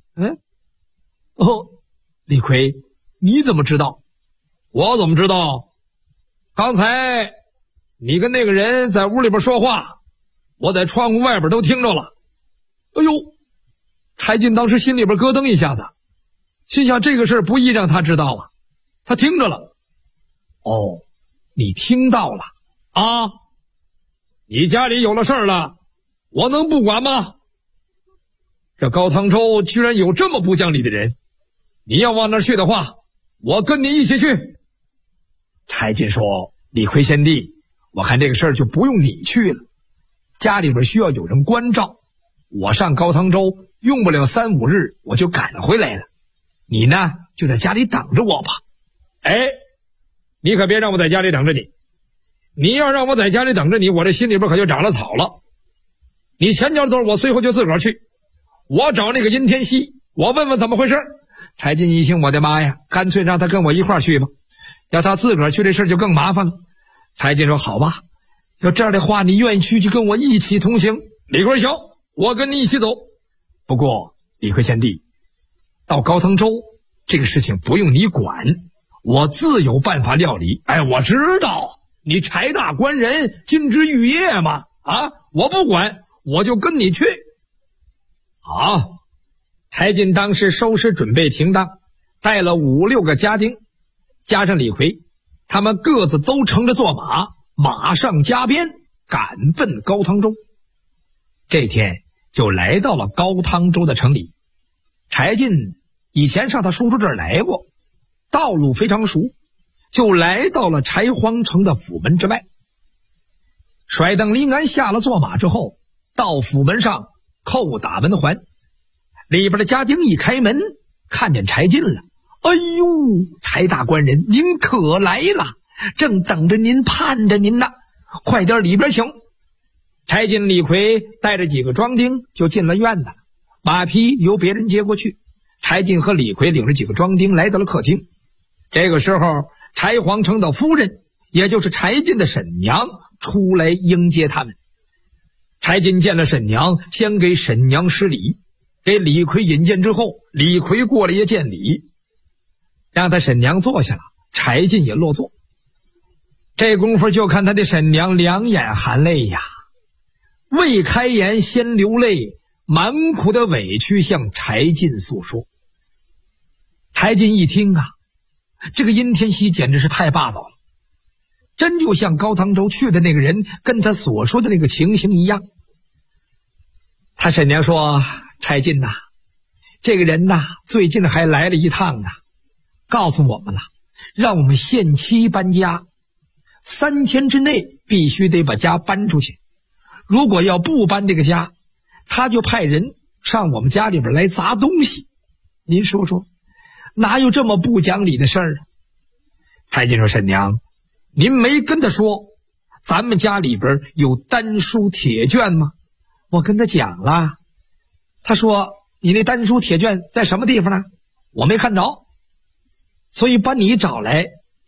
哦，李逵，你怎么知道？
我怎么知道？刚才你跟那个人在屋里边说话，我在窗户外边都听着了。
哎呦，柴进当时心里边咯噔一下子，心想这个事不易让他知道啊。他听着了。哦，你听到了
啊？你家里有了事儿了，我能不管吗？
这高汤州居然有这么不讲理的人，你要往那儿去的话，我跟你一起去。柴进说，李逵贤弟，我看这个事儿就不用你去了，家里边需要有人关照，我上高汤州用不了3、5日我就赶回来了，你呢就在家里等着我吧。
哎，你可别让我在家里等着你，你要让我在家里等着你，我这心里边可就长了草了。你前脚走，我随后就自个儿去，我找那个殷天锡，我问问怎么回事。柴进一听，我的妈呀，干脆让他跟我一块儿去吧，要他自个儿去这事就更麻烦了。柴进说，好吧，要这样的话，你愿意去就跟我一起同行。李逵行，我跟你一起走。不过李逵贤弟，到高汤州这个事情不用你管，我自有办法料理。哎，我知道你柴大官人金枝玉叶嘛，啊，我不管，我就跟你去。好，柴进当时收拾准备停当，带了5、6个家丁，加上李逵，他们各自都乘着坐马，马上加鞭，赶奔高汤州。这天就来到了高汤州的城里。柴进以前上他叔叔这儿来过，道路非常熟，就来到了柴荒城的府门之外。甩蹬临安下了坐马之后，到府门上叩打门环，里边的家丁一开门，看见柴进了。哎呦，柴大官人，您可来了，正等着您，盼着您呢，快点里边请。柴进、李逵带着几个庄丁就进了院子，马匹由别人接过去。柴进和李逵领着几个庄丁来到了客厅。这个时候，柴皇城的夫人，也就是柴进的婶娘出来迎接他们。柴进见了婶娘，先给婶娘施礼，给李逵引荐之后，李逵过来也见礼，让他婶娘坐下了，柴进也落座。这功夫就看他的婶娘两眼含泪呀，未开言先流泪，满苦的委屈向柴进诉说。柴进一听啊，这个殷天锡简直是太霸道了，真就像高汤州去的那个人跟他所说的那个情形一样。他婶娘说，柴进呐，这个人呐，最近还来了一趟呢，告诉我们了，让我们限期搬家，3天之内必须得把家搬出去，如果要不搬这个家，他就派人上我们家里边来砸东西。您说说，哪有这么不讲理的事儿啊？柴进说，婶娘，您没跟他说咱们家里边有丹书铁卷吗？我跟他讲了，他说你那丹书铁卷在什么地方呢？我没看着，所以把你找来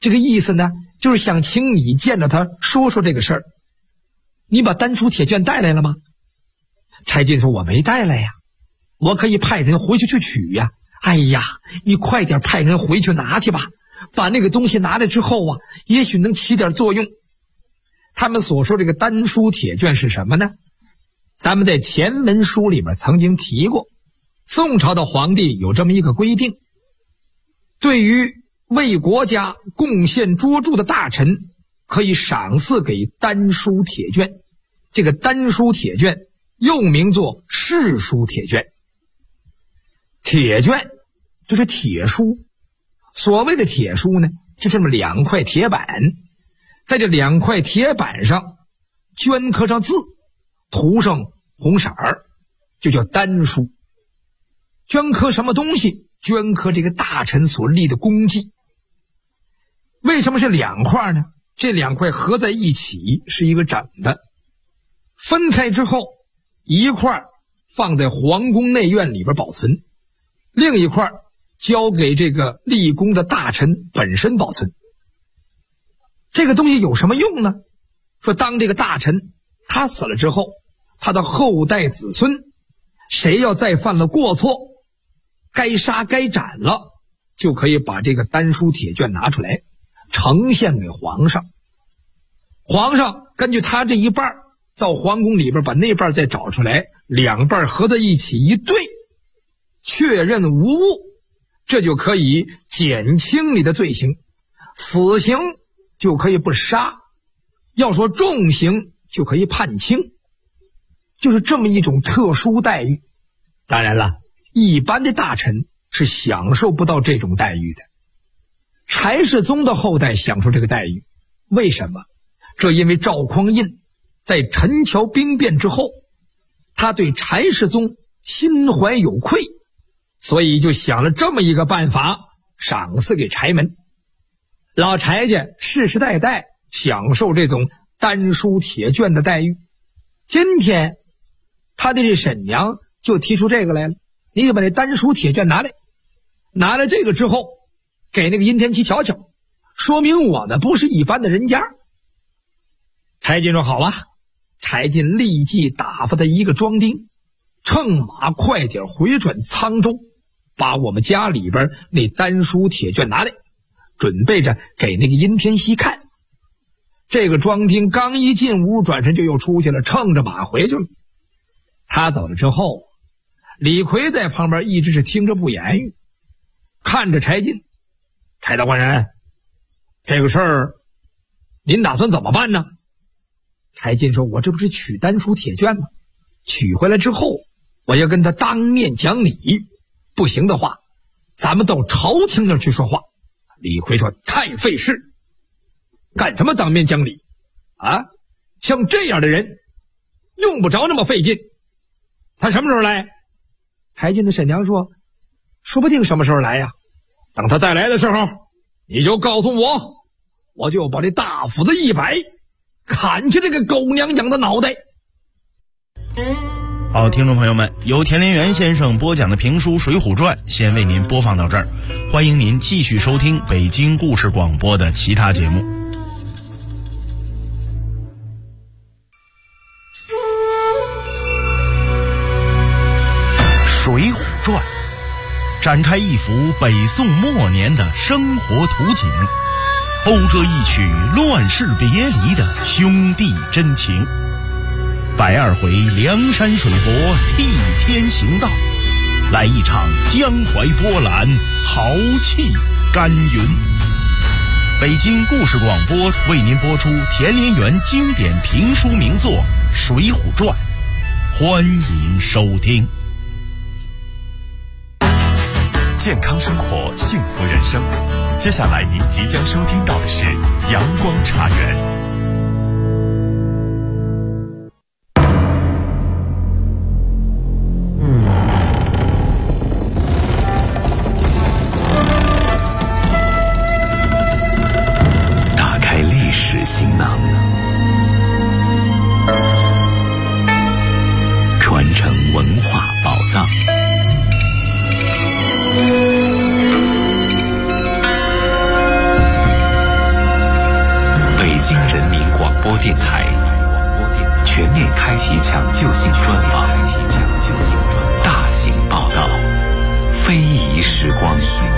这个意思呢，就是想请你见着他说说这个事儿。你把丹书铁卷带来了吗？柴进说：“我没带来呀，我可以派人回去取呀。”哎呀，你快点派人回去拿去吧，把那个东西拿来之后啊，也许能起点作用。他们所说这个丹书铁卷是什么呢？咱们在前文书里边曾经提过，宋朝的皇帝有这么一个规定，对于为国家贡献卓著的大臣，可以赏赐给丹书铁卷。这个丹书铁卷又名作世书铁卷。铁卷就是铁书，所谓的铁书呢，就这么2块铁板，在这2块铁板上镌刻上字，涂上红色儿，就叫丹书。镌刻什么东西？镌刻这个大臣所立的功绩。为什么是2块呢？这2块合在一起是一个整的，分开之后，一块放在皇宫内院里边保存，另一块交给这个立功的大臣本身保存。这个东西有什么用呢？说当这个大臣他死了之后，他的后代子孙谁要再犯了过错，该杀该斩了，就可以把这个丹书铁卷拿出来呈现给皇上。皇上根据他这一半到皇宫里边把那半再找出来，2半合在一起一对，确认无误，这就可以减轻你的罪行，死刑就可以不杀，要说重刑就可以判轻，就是这么一种特殊待遇。当然了，一般的大臣是享受不到这种待遇的。柴世宗的后代享受这个待遇，为什么？这因为赵匡胤在陈桥兵变之后，他对柴世宗心怀有愧，所以就想了这么一个办法，赏赐给柴门。老柴家世世代代享受这种丹书铁卷的待遇。今天他的这婶娘就提出这个来了，你得把这丹书铁卷拿来，拿来这个之后给那个殷天齐瞧瞧，说明我们不是一般的人家。柴进说好啊，柴进立即打发他一个庄丁，乘马快点回转沧州，把我们家里边那丹书铁卷拿来，准备着给那个殷天锡看。这个庄丁刚一进屋，转身就又出去了，乘着马回去了。他走了之后，李逵在旁边一直是听着不言语，看着柴进。柴大官人，这个事儿您打算怎么办呢？柴进说，我这不是取丹书铁卷吗？取回来之后，我要跟他当面讲理，不行的话咱们到朝廷那儿去说话。李逵说，太费事，干什么当面讲理啊？像这样的人用不着那么费劲。他什么时候来？柴进的婶娘说，说不定什么时候来呀。等他再来的时候，你就告诉我，我就把这大斧子一摆，砍去这个狗娘养的脑袋。
好，听众朋友们，由田连元先生播讲的评书《水浒传》先为您播放到这儿，欢迎您继续收听北京故事广播的其他节目。《水浒传》展开一幅北宋末年的生活图景，讴歌一曲乱世别离的兄弟真情。120回梁山水泊替天行道，来一场江淮波澜，豪气干云。北京故事广播为您播出田连元经典评书名作《水浒传》，欢迎收听。
健康生活，幸福人生。接下来您即将收听到的是阳光茶园。
打开历史行囊，传承文化宝藏。 播电台，全面开启抢救性专访，大型报道，非遗时光。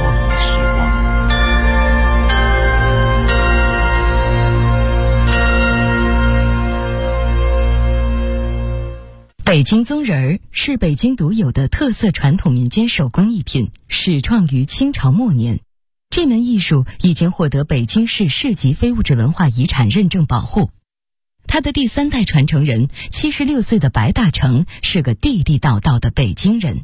北京宗人儿是北京独有的特色传统民间手工艺品，始创于清朝末年。这门艺术已经获得北京市市级非物质文化遗产认证保护。他的第3代传承人76岁的白大成是个地地道道的北京人。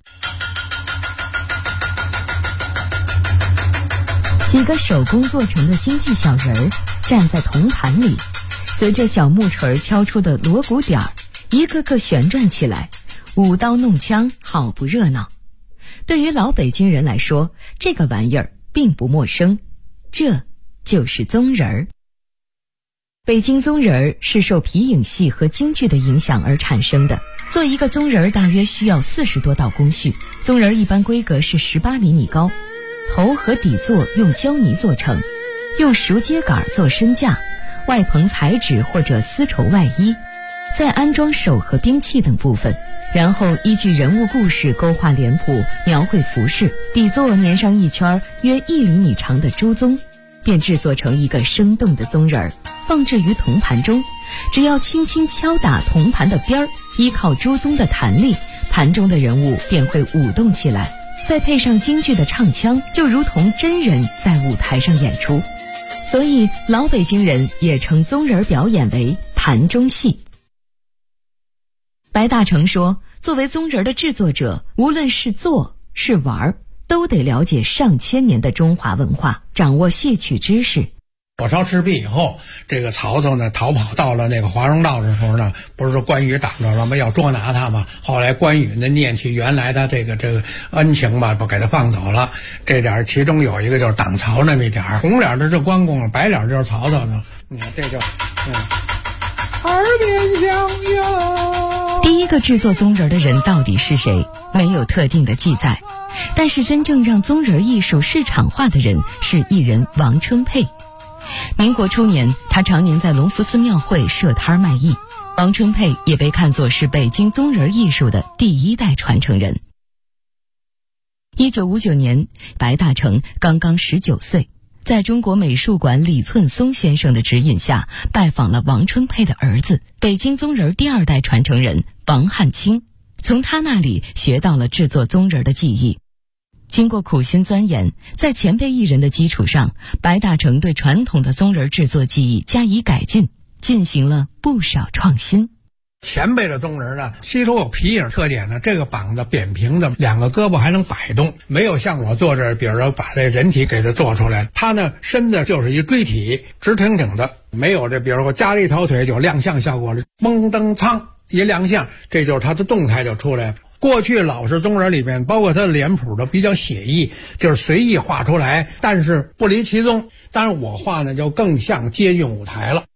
几个手工做成的京剧小人儿站在铜盘里，随着小木锤敲出的锣鼓点儿，一个个旋转起来，舞刀弄枪，好不热闹。对于老北京人来说，这个玩意儿并不陌生，这就是宗人儿。北京宗人儿是受皮影戏和京剧的影响而产生的。做一个宗人儿大约需要40多道工序，宗人儿一般规格是18厘米高，头和底座用胶泥做成，用熟秸秆做身架，外棚彩纸或者丝绸外衣，再安装手和兵器等部分，然后依据人物故事勾画脸谱，描绘服饰，底座粘上一圈约1厘米长的猪鬃，便制作成一个生动的宗人儿，放置于铜盘中。只要轻轻敲打铜盘的边儿，依靠猪鬃的弹力，盘中的人物便会舞动起来，再配上京剧的唱腔，就如同真人在舞台上演出。所以老北京人也称宗人表演为盘中戏。白大成说，作为宗人的制作者，无论是做是玩，都得了解上千年的中华文化，掌握戏曲知识。
火烧赤壁以后，这个曹操呢逃跑到了那个华容道的时候呢，不是说关羽挡着了吗？要捉拿他嘛。后来关羽呢念起原来的这个恩情吧，不给他放走了。这点其中有一个就是挡曹那么一点，红脸的是关公，白脸就是曹操呢。你看这就耳边响哟。
第一个制作宗人的人到底是谁？没有特定的记载。但是真正让宗人艺术市场化的人是艺人王春佩。民国初年，他常年在隆福寺庙会设摊卖艺。王春佩也被看作是北京宗人艺术的第1代传承人。1959年，白大成刚刚19岁，在中国美术馆李寸松先生的指引下，拜访了王春佩的儿子，北京宗人第2代传承人王汉卿，从他那里学到了制作宗人的技艺。经过苦心钻研，在前辈艺人的基础上，白大成对传统的宗人制作技艺加以改进，进行了不少创新。
前辈的宗人呢，吸收有皮影特点呢，这个膀子扁平的，2个胳膊还能摆动，没有像我做这，比如说把这人体给它做出来，他呢身子就是一锥体，直挺挺的，没有这比如说加了一条腿就亮相效果了，嘣噔噌一亮相，这就是他的动态就出来了。过去老式宗人里面，包括他的脸谱都比较写意，就是随意画出来，但是不离其宗。当然我画呢就更像接近舞台了。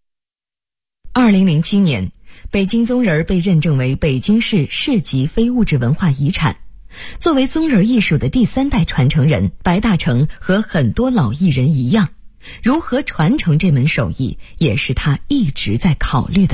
2007年，北京宗人被认证为北京市市级非物质文化遗产。作为宗人艺术的第3代传承人，白大成和很多老艺人一样，如何传承这门手艺，也是他一直在考虑的